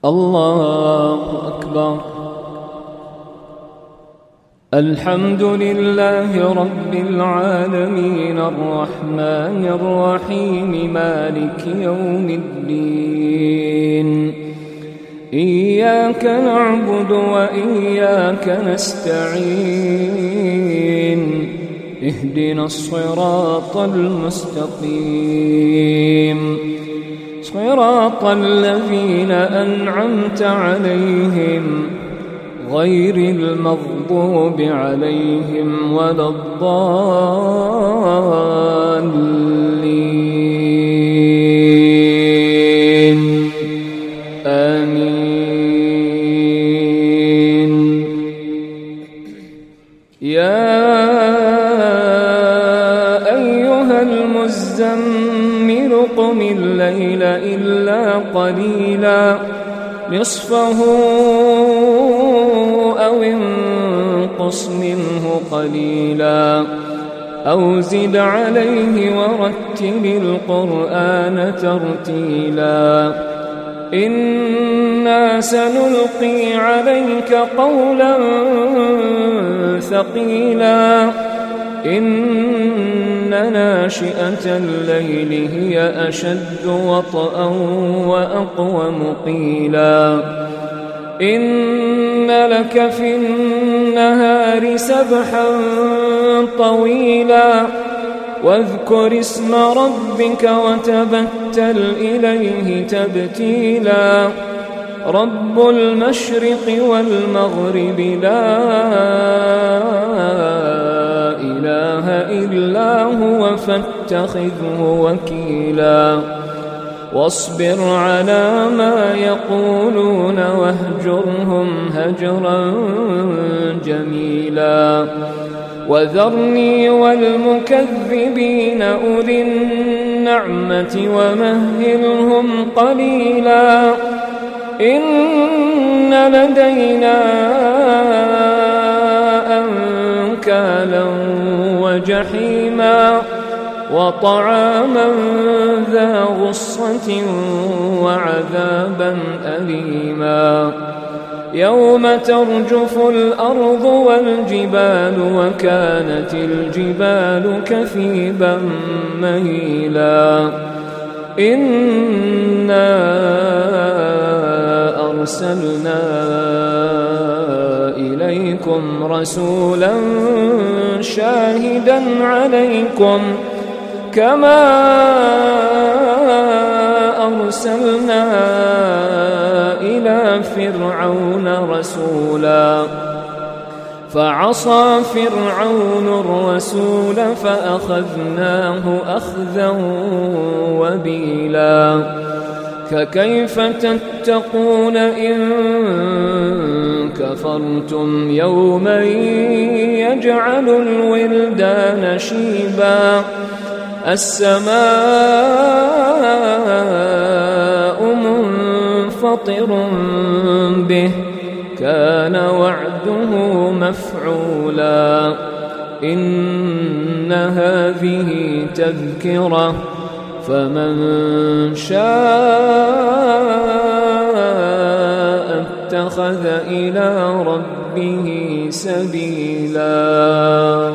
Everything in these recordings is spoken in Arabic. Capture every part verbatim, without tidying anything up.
الله أكبر. الحمد لله رب العالمين الرحمن الرحيم مالك يوم الدين. إياك نعبد وإياك نستعين. اهدنا الصراط المستقيم صراط الذين أنعمت عليهم غير المغضوب عليهم ولا الضالين. آمين. يا أيها المزمل قم الليل إلا قليلا نصفه أو انقص منه قليلا أو زد عليه ورتل القرآن ترتيلا. إنا سنلقي عليك قولا ثقيلا. إن ناشئة الليل هي أشد وطئا وأقوم قيلا. إن لك في النهار سبحا طويلا واذكر اسم ربك وتبتل إليه تبتيلا. رب المشرق والمغرب لا إله إلا هو فاتخذه وكيلا. واصبر على ما يقولون واهجرهم هجرا جميلا. وذرني والمكذبين أولي النعمة ومهلهم قليلا. إن لدينا أنكالا وجحيما وطعاما ذا غصة وعذابا أليما. يوم ترجف الأرض والجبال وكانت الجبال كثيبا مهيلا. إنا أرسلنا إليكم رسولا شاهدا عليكم كما أرسلنا إلى فرعون رسولا. فعصى فرعون الرسول فأخذناه أخذا وبيلا. فكيف تتقون إن كفرتم يوما يجعل الولدان شيبا. السماء منفطر به كان وعده مفعولا. إن هذه تذكرة فمن شاء اتخذ إلى ربه سبيلا.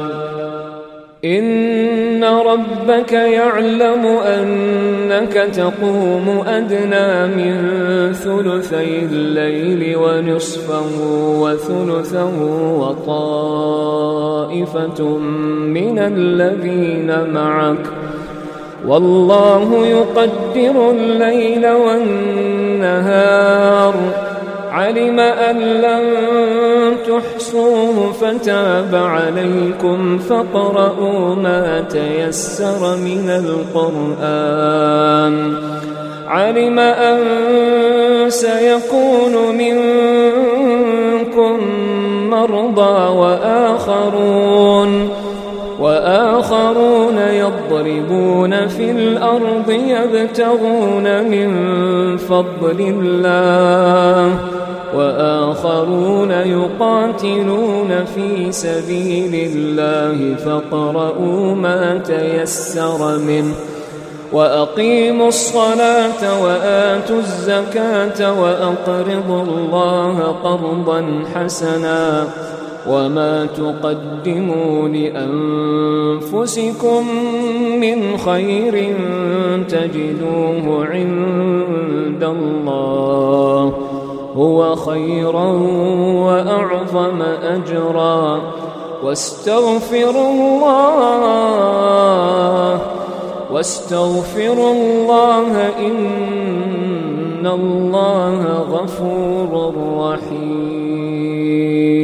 إن ربك يعلم أنك تقوم أدنى من ثلثي الليل ونصفه وثلثه وطائفة من الذين معك والله يقدر الليل والنهار. علم أن لن تحصوه فتاب عليكم فاقرؤوا ما تيسر من القرآن. علم أن سيكون منكم مرضى وآخرون وآخرون يضربون في الأرض يبتغون من فضل الله وآخرون يقاتلون في سبيل الله فاقرؤوا ما تيسر منه وأقيموا الصلاة وآتوا الزكاة وأقرضوا الله قرضا حسنا وما تقدموا لأنفسكم من خير تجدوه عند الله هو خيرا وأعظم أجرا واستغفروا الله واستغفروا الله إن الله غفور رحيم.